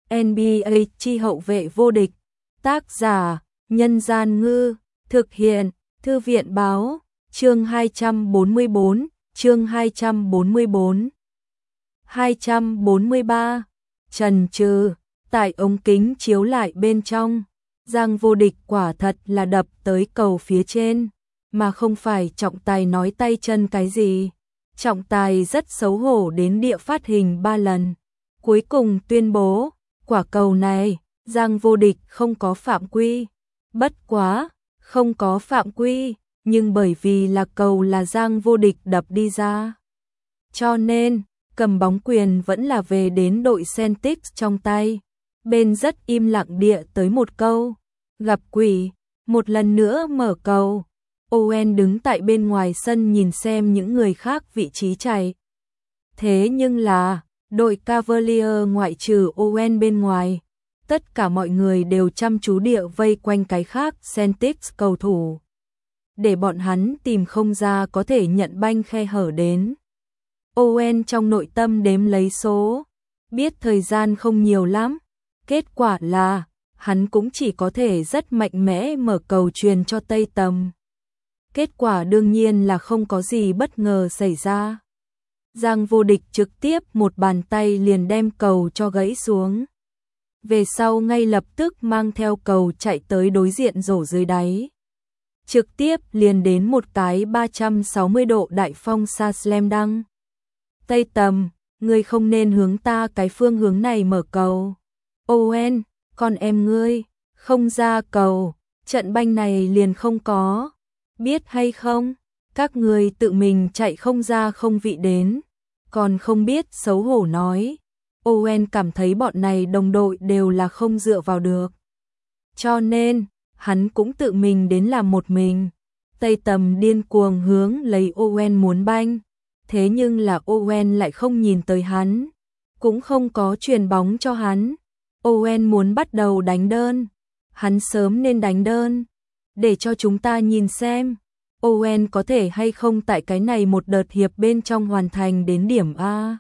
NBA chi hậu vệ vô địch. Tác giả: Nhân Gian Ngư. Thực hiện: Thư viện Báo. Chương 244, chương 244. 243. Chần chừ, tại ống kính chiếu lại bên trong, Giang Vô Địch quả thật là đập tới cầu phía trên, mà không phải trọng tài nói tay chân cái gì. Trọng tài rất xấu hổ đến địa phát hình 3 lần. Cuối cùng tuyên bố, quả cầu này, Giang Vô Địch không có phạm quy. Bất quá, không có phạm quy, nhưng bởi vì là cầu là Giang Vô Địch đập đi ra, cho nên cầm bóng quyền vẫn là về đến đội Celtics trong tay. Bên rất im lặng địa tới một câu, gặp quỷ, một lần nữa mở cầu. Owen đứng tại bên ngoài sân nhìn xem những người khác vị trí chạy. Thế nhưng là, đội Cavalier ngoại trừ Owen bên ngoài, tất cả mọi người đều chăm chú địa vây quanh cái khác Celtics cầu thủ, để bọn hắn tìm không ra có thể nhận banh khe hở đến. Owen trong nội tâm đếm lấy số, biết thời gian không nhiều lắm, kết quả là hắn cũng chỉ có thể rất mạnh mẽ mở cầu truyền cho Tây Tầm. Kết quả đương nhiên là không có gì bất ngờ xảy ra. Giang Vô Địch trực tiếp một bàn tay liền đem cầu cho gãy xuống. Về sau ngay lập tức mang theo cầu chạy tới đối diện rổ dưới đáy. Trực tiếp liền đến một cái 360 độ đại phong sa slam dunk. Tây Tầm, ngươi không nên hướng ta cái phương hướng này mở cầu. Owen, con em ngươi, không ra cầu, trận banh này liền không có. Biết hay không, các ngươi tự mình chạy không ra không vị đến, còn không biết xấu hổ nói. Owen cảm thấy bọn này đồng đội đều là không dựa vào được, cho nên hắn cũng tự mình đến làm một mình. Tây Tầm điên cuồng hướng lấy Owen muốn banh, thế nhưng là Owen lại không nhìn tới hắn, cũng không có truyền bóng cho hắn. Owen muốn bắt đầu đánh đơn, hắn sớm nên đánh đơn, để cho chúng ta nhìn xem Owen có thể hay không tại cái này một đợt hiệp bên trong hoàn thành đến điểm A.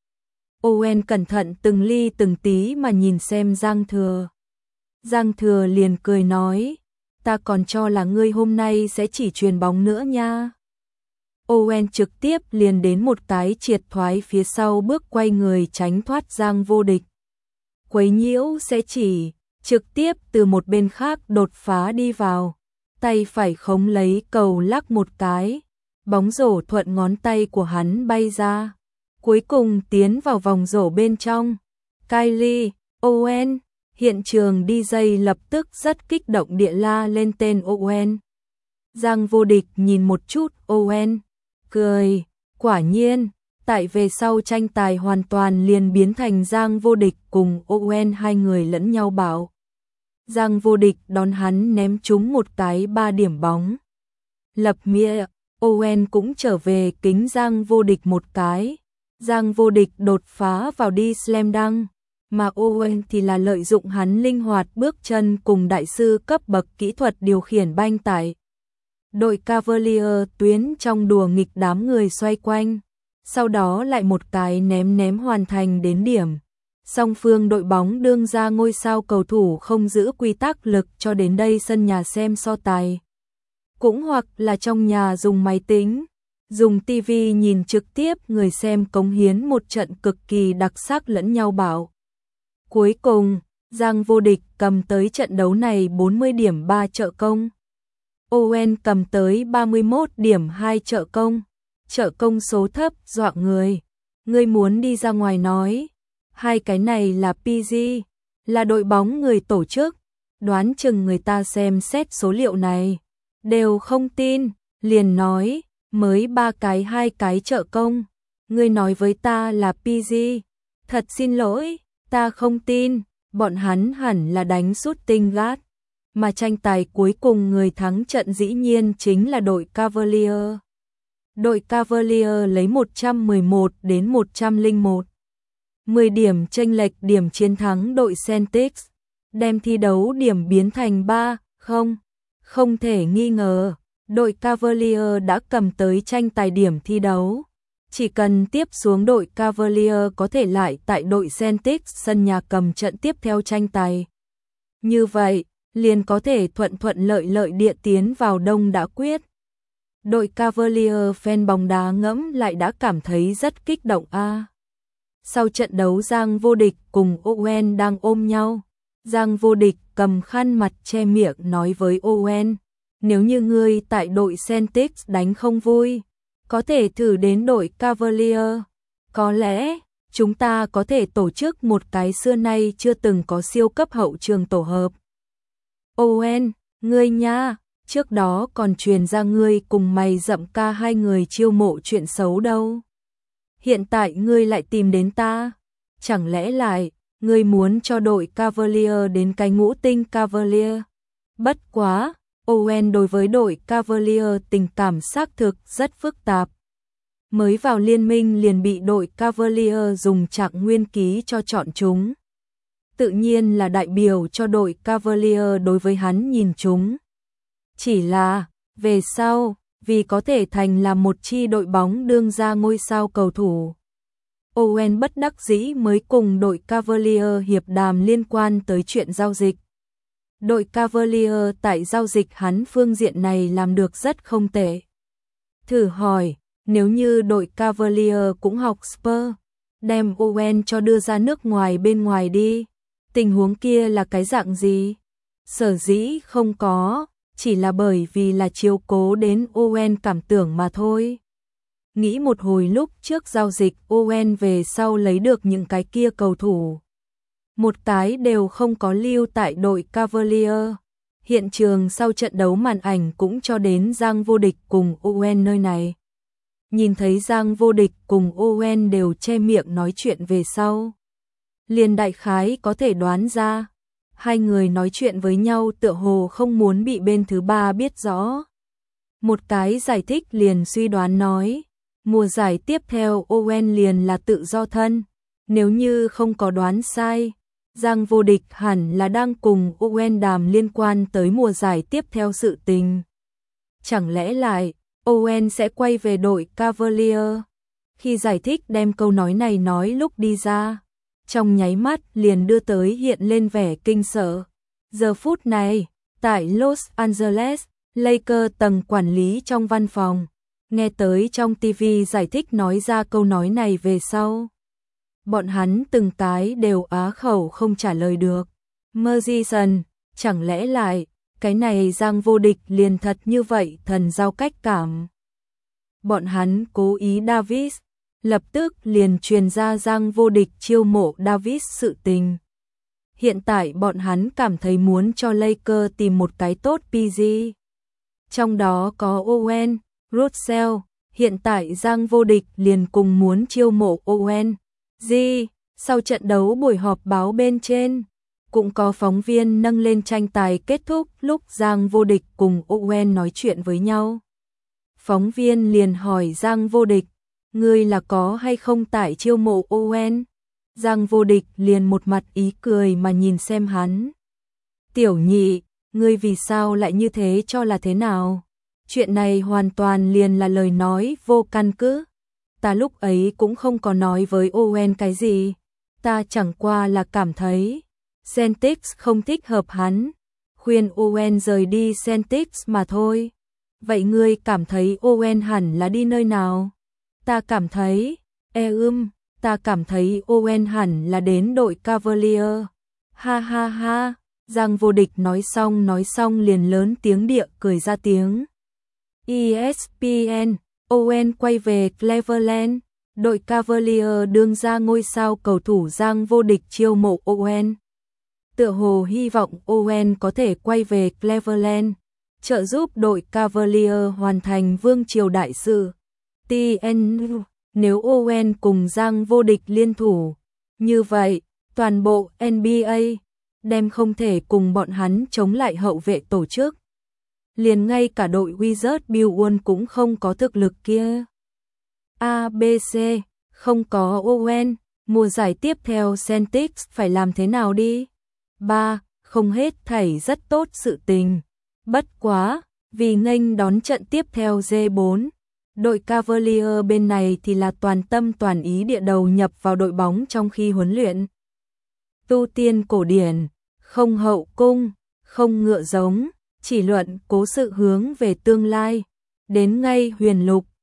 Owen cẩn thận từng ly từng tí mà nhìn xem Giang Thừa. Giang Thừa liền cười nói, ta còn cho là ngươi hôm nay sẽ chỉ truyền bóng nữa nha. Owen trực tiếp liền đến một cái triệt thoái phía sau bước quay người tránh thoát Giang Vô Địch. Quấy nhiễu sẽ chỉ, trực tiếp từ một bên khác đột phá đi vào. Tay phải khống lấy cầu lắc một cái, bóng rổ thuận ngón tay của hắn bay ra, cuối cùng tiến vào vòng rổ bên trong. Kylie, Owen, hiện trường DJ lập tức rất kích động địa la lên tên Owen. Giang Vô Địch nhìn một chút Owen, cười, quả nhiên, tại về sau tranh tài hoàn toàn liền biến thành Giang Vô Địch cùng Owen hai người lẫn nhau bảo. Giang Vô Địch đón hắn ném trúng một cái 3 điểm bóng. Lập nghĩa, Owen cũng trở về kính Giang Vô Địch một cái. Giang Vô Địch đột phá vào đi slam dunk, mà Owen thì là lợi dụng hắn linh hoạt bước chân cùng đại sư cấp bậc kỹ thuật điều khiển banh tải. Đội Cavalier tuyến trong đùa nghịch đám người xoay quanh, sau đó lại một cái ném hoàn thành đến điểm. Song phương đội bóng đương ra ngôi sao cầu thủ không giữ quy tắc lực cho đến đây sân nhà xem so tài. Cũng hoặc là trong nhà dùng máy tính, dùng TV nhìn trực tiếp người xem cống hiến một trận cực kỳ đặc sắc lẫn nhau bảo. Cuối cùng, Giang Vô Địch cầm tới trận đấu này 40 điểm 3 trợ công. Owen cầm tới 31 điểm 2 trợ công. Trợ công số thấp dọa người. Ngươi muốn đi ra ngoài nói. Hai cái này là PG, là đội bóng người tổ chức. Đoán chừng người ta xem xét số liệu này đều không tin, liền nói, mới 3 cái 2 cái trợ công. Ngươi nói với ta là PG. Thật xin lỗi, ta không tin, bọn hắn hẳn là đánh shooting guard. Mà tranh tài cuối cùng người thắng trận dĩ nhiên chính là đội Cavalier. Đội Cavalier lấy 111 đến 101. 10 điểm chênh lệch điểm chiến thắng đội Celtics, đem thi đấu điểm biến thành 3-0. Không thể nghi ngờ, đội Cavalier đã cầm tới tranh tài điểm thi đấu. Chỉ cần tiếp xuống đội Cavalier có thể lại tại đội Celtics sân nhà cầm trận tiếp theo tranh tài. Như vậy, liền có thể thuận thuận lợi lợi địa tiến vào đông đã quyết. Đội Cavalier fan bóng đá ngẫm lại đã cảm thấy rất kích động a. Sau trận đấu Giang Vô Địch cùng Owen đang ôm nhau. Giang Vô Địch cầm khăn mặt che miệng nói với Owen, nếu như ngươi tại đội Celtics đánh không vui, có thể thử đến đội Cavalier. Có lẽ, chúng ta có thể tổ chức một cái xưa nay chưa từng có siêu cấp hậu trường tổ hợp. Owen, ngươi nha, trước đó còn truyền ra ngươi cùng mày dậm ca hai người chiêu mộ chuyện xấu đâu. Hiện tại ngươi lại tìm đến ta. Chẳng lẽ lại, ngươi muốn cho đội Cavalier đến cái ngũ tinh Cavalier? Bất quá, Owen đối với đội Cavalier tình cảm xác thực rất phức tạp. Mới vào liên minh liền bị đội Cavalier dùng trạng nguyên ký cho chọn chúng. Tự nhiên là đại biểu cho đội Cavalier đối với hắn nhìn chúng. Chỉ là, về sau, vì có thể thành là một chi đội bóng đương ra ngôi sao cầu thủ, Owen bất đắc dĩ mới cùng đội Cavalier hiệp đàm liên quan tới chuyện giao dịch. Đội Cavalier tại giao dịch hắn phương diện này làm được rất không tệ. Thử hỏi, nếu như đội Cavalier cũng học Spurs, đem Owen cho đưa ra nước ngoài bên ngoài đi, tình huống kia là cái dạng gì? Sở dĩ không có, chỉ là bởi vì là chiếu cố đến Owen cảm tưởng mà thôi. Nghĩ một hồi lúc trước giao dịch Owen về sau lấy được những cái kia cầu thủ. Một cái đều không có lưu tại đội Cavalier. Hiện trường sau trận đấu màn ảnh cũng cho đến Giang Vô Địch cùng Owen nơi này. Nhìn thấy Giang Vô Địch cùng Owen đều che miệng nói chuyện về sau. Liền đại khái có thể đoán ra. Hai người nói chuyện với nhau tựa hồ không muốn bị bên thứ ba biết rõ. Một cái giải thích liền suy đoán nói. Mùa giải tiếp theo Owen liền là tự do thân. Nếu như không có đoán sai, Giang Vô Địch hẳn là đang cùng Owen đàm liên quan tới mùa giải tiếp theo sự tình. Chẳng lẽ lại, Owen sẽ quay về đội Cavalier? Khi giải thích đem câu nói này nói lúc đi ra, trong nháy mắt liền đưa tới hiện lên vẻ kinh sợ. Giờ phút này, tại Los Angeles, Lakers tầng quản lý trong văn phòng, nghe tới trong TV giải thích nói ra câu nói này về sau. Bọn hắn từng cái đều á khẩu không trả lời được. Mergison, chẳng lẽ lại, cái này Giang Vô Địch liền thật như vậy thần giao cách cảm. Bọn hắn cố ý Davis, lập tức liền truyền ra Giang Vô Địch chiêu mộ Davis sự tình. Hiện tại bọn hắn cảm thấy muốn cho Lakers tìm một cái tốt PG. Trong đó có Owen, Russell, hiện tại Giang Vô Địch liền cùng muốn chiêu mộ Owen. Sau trận đấu buổi họp báo bên trên, cũng có phóng viên nâng lên tranh tài kết thúc lúc Giang Vô Địch cùng Owen nói chuyện với nhau. Phóng viên liền hỏi Giang Vô Địch, ngươi là có hay không tại chiêu mộ Owen? Giang Vô Địch liền một mặt ý cười mà nhìn xem hắn. Tiểu nhị, ngươi vì sao lại như thế cho là thế nào? Chuyện này hoàn toàn liền là lời nói vô căn cứ. Ta lúc ấy cũng không có nói với Owen cái gì. Ta chẳng qua là cảm thấy Celtics không thích hợp hắn, khuyên Owen rời đi Celtics mà thôi. Vậy ngươi cảm thấy Owen hẳn là đi nơi nào? Ta cảm thấy, ta cảm thấy Owen hẳn là đến đội Cavalier. Ha ha ha, Giang Vô Địch nói xong liền lớn tiếng địa cười ra tiếng. ESPN, Owen quay về Cleveland, đội Cavalier đương ra ngôi sao cầu thủ Giang Vô Địch chiêu mộ Owen. Tựa hồ hy vọng Owen có thể quay về Cleveland, trợ giúp đội Cavalier hoàn thành vương triều đại sự. Nếu Owen cùng Giang Vô Địch liên thủ, như vậy, toàn bộ NBA đem không thể cùng bọn hắn chống lại hậu vệ tổ chức. Liền ngay cả đội Wizards Bull cũng không có thực lực kia. ABC, không có Owen, mùa giải tiếp theo Celtics phải làm thế nào đi? 3. Không hết thảy rất tốt sự tình. Bất quá, vì nghênh đón trận tiếp theo G4, Đội Cavalier bên này thì là toàn tâm toàn ý địa đầu nhập vào đội bóng trong khi huấn luyện. Tu tiên cổ điển, không hậu cung, không ngựa giống, chỉ luận cố sự hướng về tương lai. Đến ngay Huyền Lục,